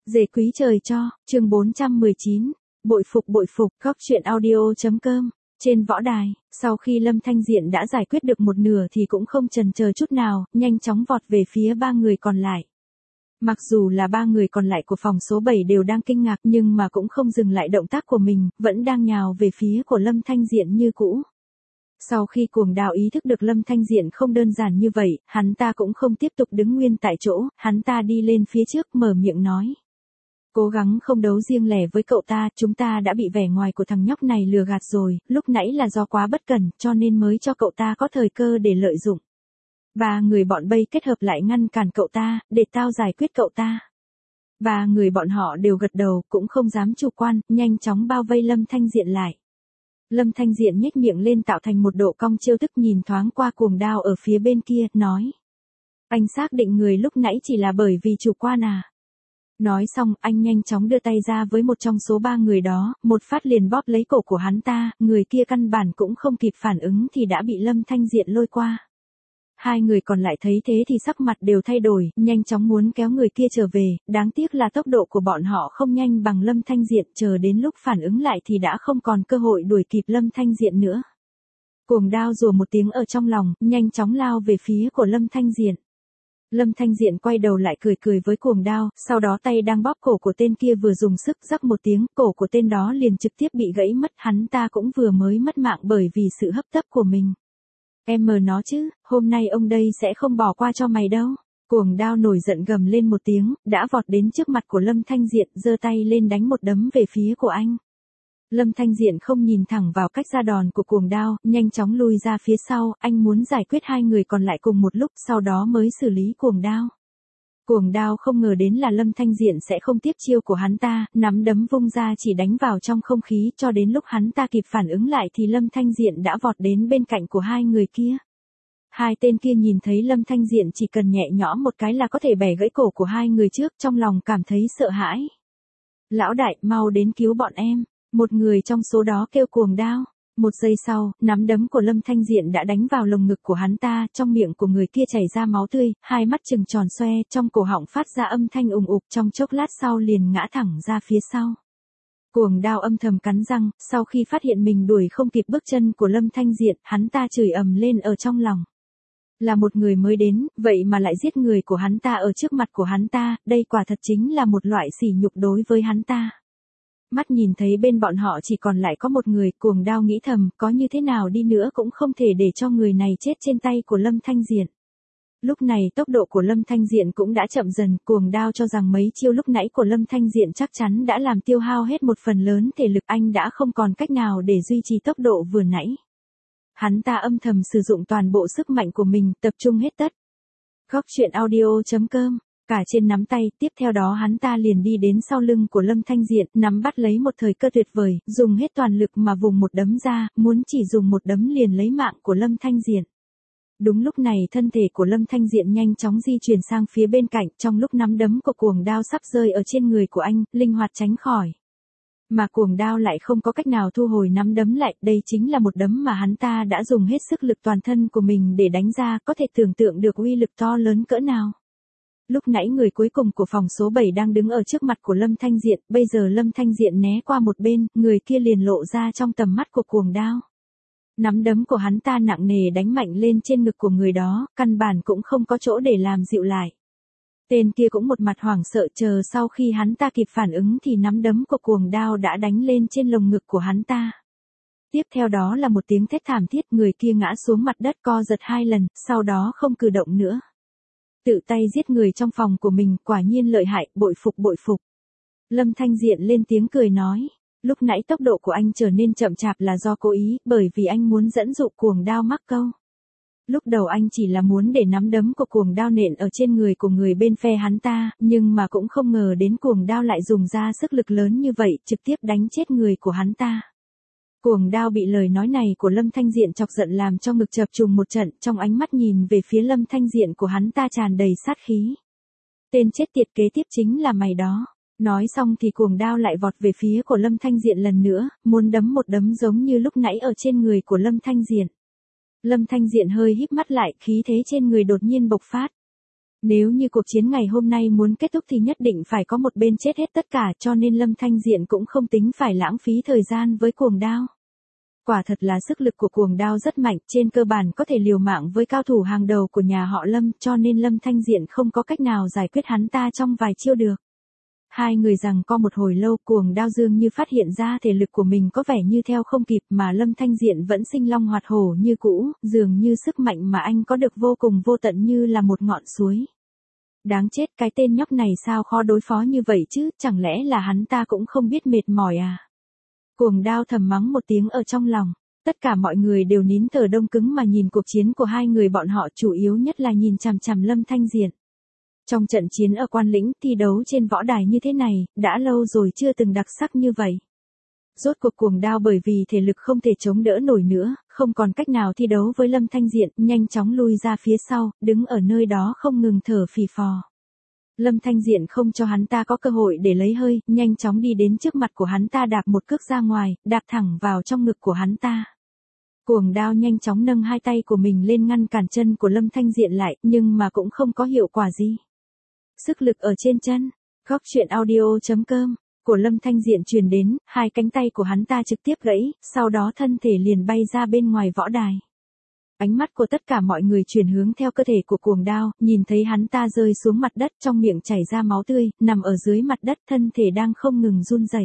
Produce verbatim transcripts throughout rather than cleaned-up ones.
Dề quý trời cho, chương bốn trăm mười chín, bội phục bội phục, góc truyện audio.com. Trên võ đài, sau khi Lâm Thanh Diện đã giải quyết được một nửa thì cũng không chần chờ chút nào, nhanh chóng vọt về phía ba người còn lại. Mặc dù là ba người còn lại của phòng số bảy đều đang kinh ngạc nhưng mà cũng không dừng lại động tác của mình, vẫn đang nhào về phía của Lâm Thanh Diện như cũ. Sau khi Cuồng Đao ý thức được Lâm Thanh Diện không đơn giản như vậy, hắn ta cũng không tiếp tục đứng nguyên tại chỗ, hắn ta đi lên phía trước mở miệng nói. Cố gắng không đấu riêng lẻ với cậu ta, chúng ta đã bị vẻ ngoài của thằng nhóc này lừa gạt rồi, lúc nãy là do quá bất cẩn, cho nên mới cho cậu ta có thời cơ để lợi dụng. Ba người bọn Bay kết hợp lại ngăn cản cậu ta, để tao giải quyết cậu ta. Ba người bọn họ đều gật đầu, cũng không dám chủ quan, nhanh chóng bao vây Lâm Thanh Diện lại. Lâm Thanh Diện nhếch miệng lên tạo thành một độ cong trêu tức nhìn thoáng qua Cuồng Đao ở phía bên kia, nói. Anh xác định người lúc nãy chỉ là bởi vì chủ quan à? Nói xong, anh nhanh chóng đưa tay ra với một trong số ba người đó, một phát liền bóp lấy cổ của hắn ta, người kia căn bản cũng không kịp phản ứng thì đã bị Lâm Thanh Diện lôi qua. Hai người còn lại thấy thế thì sắc mặt đều thay đổi, nhanh chóng muốn kéo người kia trở về, đáng tiếc là tốc độ của bọn họ không nhanh bằng Lâm Thanh Diện, chờ đến lúc phản ứng lại thì đã không còn cơ hội đuổi kịp Lâm Thanh Diện nữa. Cuồng Đao rủa một tiếng ở trong lòng, nhanh chóng lao về phía của Lâm Thanh Diện. Lâm Thanh Diện quay đầu lại cười cười với Cuồng Đao, sau đó tay đang bóp cổ của tên kia vừa dùng sức rắc một tiếng, cổ của tên đó liền trực tiếp bị gãy mất, hắn ta cũng vừa mới mất mạng bởi vì sự hấp tấp của mình. Em mờ nó chứ, hôm nay ông đây sẽ không bỏ qua cho mày đâu. Cuồng Đao nổi giận gầm lên một tiếng, đã vọt đến trước mặt của Lâm Thanh Diện, giơ tay lên đánh một đấm về phía của anh. Lâm Thanh Diện không nhìn thẳng vào cách ra đòn của Cuồng Đao, nhanh chóng lui ra phía sau, anh muốn giải quyết hai người còn lại cùng một lúc, sau đó mới xử lý Cuồng Đao. Cuồng Đao không ngờ đến là Lâm Thanh Diện sẽ không tiếp chiêu của hắn ta, nắm đấm vung ra chỉ đánh vào trong không khí, cho đến lúc hắn ta kịp phản ứng lại thì Lâm Thanh Diện đã vọt đến bên cạnh của hai người kia. Hai tên kia nhìn thấy Lâm Thanh Diện chỉ cần nhẹ nhõm một cái là có thể bẻ gãy cổ của hai người trước, trong lòng cảm thấy sợ hãi. Lão đại, mau đến cứu bọn em. Một người trong số đó kêu Cuồng Đao. Một giây sau, nắm đấm của Lâm Thanh Diện đã đánh vào lồng ngực của hắn ta, trong miệng của người kia chảy ra máu tươi, hai mắt trừng tròn xoe, trong cổ họng phát ra âm thanh ùng ục, trong chốc lát sau liền ngã thẳng ra phía sau. Cuồng Đao âm thầm cắn răng, sau khi phát hiện mình đuổi không kịp bước chân của Lâm Thanh Diện, hắn ta chửi ầm lên ở trong lòng. Là một người mới đến, vậy mà lại giết người của hắn ta ở trước mặt của hắn ta, đây quả thật chính là một loại sỉ nhục đối với hắn ta. Mắt nhìn thấy bên bọn họ chỉ còn lại có một người, Cuồng Đao nghĩ thầm, có như thế nào đi nữa cũng không thể để cho người này chết trên tay của Lâm Thanh Diện. Lúc này tốc độ của Lâm Thanh Diện cũng đã chậm dần, Cuồng Đao cho rằng mấy chiêu lúc nãy của Lâm Thanh Diện chắc chắn đã làm tiêu hao hết một phần lớn thể lực, anh đã không còn cách nào để duy trì tốc độ vừa nãy. Hắn ta âm thầm sử dụng toàn bộ sức mạnh của mình, tập trung hết tất. Góc truyện audio.com. Cả trên nắm tay, tiếp theo đó hắn ta liền đi đến sau lưng của Lâm Thanh Diện, nắm bắt lấy một thời cơ tuyệt vời, dùng hết toàn lực mà vùng một đấm ra, muốn chỉ dùng một đấm liền lấy mạng của Lâm Thanh Diện. Đúng lúc này thân thể của Lâm Thanh Diện nhanh chóng di chuyển sang phía bên cạnh, trong lúc nắm đấm của Cuồng Đao sắp rơi ở trên người của anh, linh hoạt tránh khỏi. Mà Cuồng Đao lại không có cách nào thu hồi nắm đấm lại, đây chính là một đấm mà hắn ta đã dùng hết sức lực toàn thân của mình để đánh ra, có thể tưởng tượng được uy lực to lớn cỡ nào. Lúc nãy người cuối cùng của phòng số bảy đang đứng ở trước mặt của Lâm Thanh Diện, bây giờ Lâm Thanh Diện né qua một bên, người kia liền lộ ra trong tầm mắt của Cuồng Đao. Nắm đấm của hắn ta nặng nề đánh mạnh lên trên ngực của người đó, căn bản cũng không có chỗ để làm dịu lại. Tên kia cũng một mặt hoảng sợ, chờ sau khi hắn ta kịp phản ứng thì nắm đấm của Cuồng Đao đã đánh lên trên lồng ngực của hắn ta. Tiếp theo đó là một tiếng thét thảm thiết, người kia ngã xuống mặt đất co giật hai lần, sau đó không cử động nữa. Tự tay giết người trong phòng của mình, quả nhiên lợi hại, bội phục bội phục. Lâm Thanh Diện lên tiếng cười nói, lúc nãy tốc độ của anh trở nên chậm chạp là do cố ý, bởi vì anh muốn dẫn dụ Cuồng Đao mắc câu. Lúc đầu anh chỉ là muốn để nắm đấm của Cuồng Đao nện ở trên người của người bên phe hắn ta, nhưng mà cũng không ngờ đến Cuồng Đao lại dùng ra sức lực lớn như vậy, trực tiếp đánh chết người của hắn ta. Cuồng Đao bị lời nói này của Lâm Thanh Diện chọc giận làm cho ngực chập trùng một trận, trong ánh mắt nhìn về phía Lâm Thanh Diện của hắn ta tràn đầy sát khí. Tên chết tiệt kế tiếp chính là mày đó. Nói xong thì Cuồng Đao lại vọt về phía của Lâm Thanh Diện lần nữa, muốn đấm một đấm giống như lúc nãy ở trên người của Lâm Thanh Diện. Lâm Thanh Diện hơi híp mắt lại, khí thế trên người đột nhiên bộc phát. Nếu như cuộc chiến ngày hôm nay muốn kết thúc thì nhất định phải có một bên chết hết tất cả, cho nên Lâm Thanh Diện cũng không tính phải lãng phí thời gian với cuồng đao. Quả thật là sức lực của cuồng đao rất mạnh, trên cơ bản có thể liều mạng với cao thủ hàng đầu của nhà họ Lâm, cho nên Lâm Thanh Diện không có cách nào giải quyết hắn ta trong vài chiêu được. Hai người giằng co một hồi lâu, cuồng đao dường như phát hiện ra thể lực của mình có vẻ như theo không kịp, mà Lâm Thanh Diện vẫn sinh long hoạt hổ như cũ, dường như sức mạnh mà anh có được vô cùng vô tận như là một ngọn suối. Đáng chết, cái tên nhóc này sao khó đối phó như vậy chứ, chẳng lẽ là hắn ta cũng không biết mệt mỏi à? Cuồng đao thầm mắng một tiếng ở trong lòng. Tất cả mọi người đều nín thở đông cứng mà nhìn cuộc chiến của hai người bọn họ, chủ yếu nhất là nhìn chằm chằm Lâm Thanh Diện. Trong trận chiến ở Quan Lĩnh, thi đấu trên võ đài như thế này, đã lâu rồi chưa từng đặc sắc như vậy. Rốt cuộc cuồng đao bởi vì thể lực không thể chống đỡ nổi nữa, không còn cách nào thi đấu với Lâm Thanh Diện, nhanh chóng lui ra phía sau, đứng ở nơi đó không ngừng thở phì phò. Lâm Thanh Diện không cho hắn ta có cơ hội để lấy hơi, nhanh chóng đi đến trước mặt của hắn ta đạp một cước ra ngoài, đạp thẳng vào trong ngực của hắn ta. Cuồng đao nhanh chóng nâng hai tay của mình lên ngăn cản chân của Lâm Thanh Diện lại, nhưng mà cũng không có hiệu quả gì. Sức lực ở trên chân, góc truyện audio chấm com của Lâm Thanh Diện truyền đến, hai cánh tay của hắn ta trực tiếp gãy, sau đó thân thể liền bay ra bên ngoài võ đài. Ánh mắt của tất cả mọi người chuyển hướng theo cơ thể của cuồng đao, nhìn thấy hắn ta rơi xuống mặt đất, trong miệng chảy ra máu tươi, nằm ở dưới mặt đất, thân thể đang không ngừng run rẩy.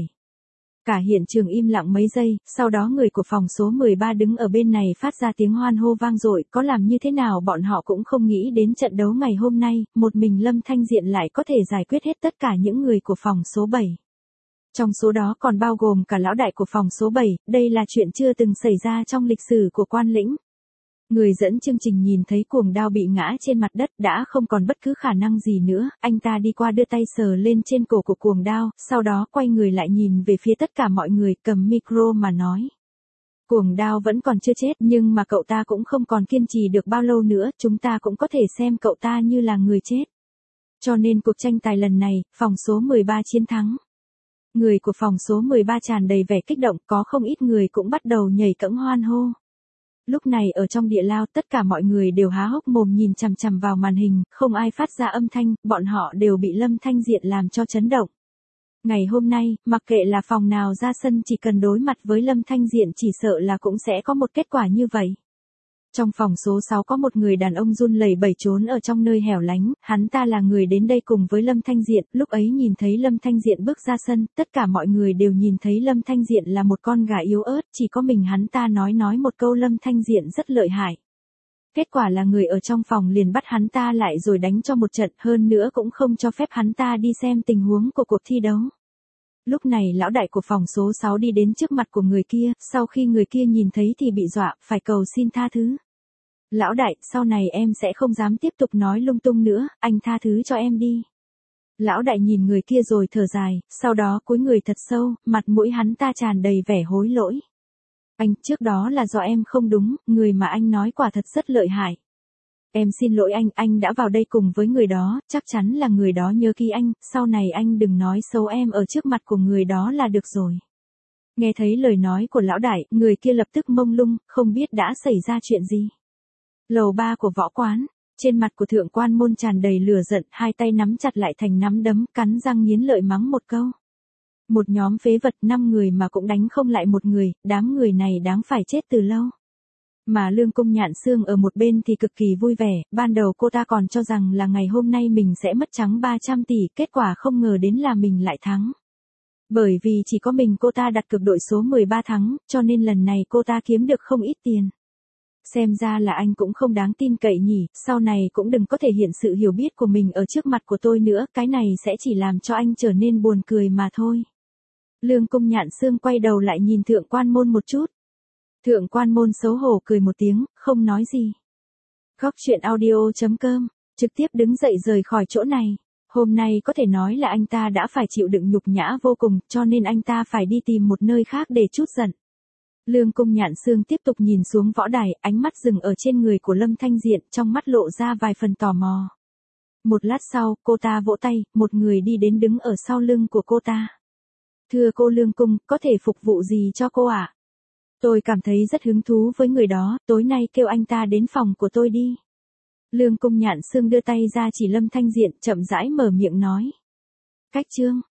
Cả hiện trường im lặng mấy giây, sau đó người của phòng số mười ba đứng ở bên này phát ra tiếng hoan hô vang dội, có làm như thế nào bọn họ cũng không nghĩ đến trận đấu ngày hôm nay, một mình Lâm Thanh Diện lại có thể giải quyết hết tất cả những người của phòng số bảy. Trong số đó còn bao gồm cả lão đại của phòng số bảy, đây là chuyện chưa từng xảy ra trong lịch sử của Quan Lĩnh. Người dẫn chương trình nhìn thấy cuồng đao bị ngã trên mặt đất đã không còn bất cứ khả năng gì nữa, anh ta đi qua đưa tay sờ lên trên cổ của cuồng đao, sau đó quay người lại nhìn về phía tất cả mọi người, cầm micro mà nói. Cuồng đao vẫn còn chưa chết, nhưng mà cậu ta cũng không còn kiên trì được bao lâu nữa, chúng ta cũng có thể xem cậu ta như là người chết. Cho nên cuộc tranh tài lần này, phòng số mười ba chiến thắng. Người của phòng số mười ba tràn đầy vẻ kích động, có không ít người cũng bắt đầu nhảy cẫng hoan hô. Lúc này ở trong địa lao tất cả mọi người đều há hốc mồm nhìn chằm chằm vào màn hình, không ai phát ra âm thanh, bọn họ đều bị Lâm Thanh Diện làm cho chấn động. Ngày hôm nay, mặc kệ là phòng nào ra sân chỉ cần đối mặt với Lâm Thanh Diện chỉ sợ là cũng sẽ có một kết quả như vậy. Trong phòng số sáu có một người đàn ông run lẩy bẩy trốn ở trong nơi hẻo lánh, hắn ta là người đến đây cùng với Lâm Thanh Diện, lúc ấy nhìn thấy Lâm Thanh Diện bước ra sân, tất cả mọi người đều nhìn thấy Lâm Thanh Diện là một con gà yếu ớt, chỉ có mình hắn ta nói nói một câu Lâm Thanh Diện rất lợi hại. Kết quả là người ở trong phòng liền bắt hắn ta lại rồi đánh cho một trận, hơn nữa cũng không cho phép hắn ta đi xem tình huống của cuộc thi đấu. Lúc này lão đại của phòng số sáu đi đến trước mặt của người kia, sau khi người kia nhìn thấy thì bị dọa, phải cầu xin tha thứ. Lão đại, sau này em sẽ không dám tiếp tục nói lung tung nữa, anh tha thứ cho em đi. Lão đại nhìn người kia rồi thở dài, sau đó cúi người thật sâu, mặt mũi hắn ta tràn đầy vẻ hối lỗi. Anh, trước đó là do em không đúng, người mà anh nói quả thật rất lợi hại. Em xin lỗi anh, anh đã vào đây cùng với người đó, chắc chắn là người đó nhớ ký anh, sau này anh đừng nói xấu em ở trước mặt của người đó là được rồi. Nghe thấy lời nói của lão đại, người kia lập tức mông lung, không biết đã xảy ra chuyện gì. Lầu ba của võ quán, trên mặt của thượng quan môn tràn đầy lửa giận, hai tay nắm chặt lại thành nắm đấm, cắn răng nghiến lợi mắng một câu. Một nhóm phế vật năm người mà cũng đánh không lại một người, đám người này đáng phải chết từ lâu. Mà Lương Cung Nhạn Xương ở một bên thì cực kỳ vui vẻ, ban đầu cô ta còn cho rằng là ngày hôm nay mình sẽ mất trắng ba trăm tỷ, kết quả không ngờ đến là mình lại thắng. Bởi vì chỉ có mình cô ta đặt cược đội số mười ba thắng, cho nên lần này cô ta kiếm được không ít tiền. Xem ra là anh cũng không đáng tin cậy nhỉ, sau này cũng đừng có thể hiện sự hiểu biết của mình ở trước mặt của tôi nữa, cái này sẽ chỉ làm cho anh trở nên buồn cười mà thôi. Lương Cung Nhạn Xương quay đầu lại nhìn thượng quan môn một chút. Thượng quan môn xấu hổ cười một tiếng, không nói gì. Góc truyện audio chấm com, trực tiếp đứng dậy rời khỏi chỗ này. Hôm nay có thể nói là anh ta đã phải chịu đựng nhục nhã vô cùng, cho nên anh ta phải đi tìm một nơi khác để trút giận. Lương Cung Nhạn Xương tiếp tục nhìn xuống võ đài, ánh mắt dừng ở trên người của Lâm Thanh Diện, trong mắt lộ ra vài phần tò mò. Một lát sau, cô ta vỗ tay, một người đi đến đứng ở sau lưng của cô ta. Thưa cô Lương Cung, có thể phục vụ gì cho cô ạ? À? Tôi cảm thấy rất hứng thú với người đó, tối nay kêu anh ta đến phòng của tôi đi. Lương Cung Nhạn Sương đưa tay ra chỉ Lâm Thanh Diện, chậm rãi mở miệng nói. Cách chương.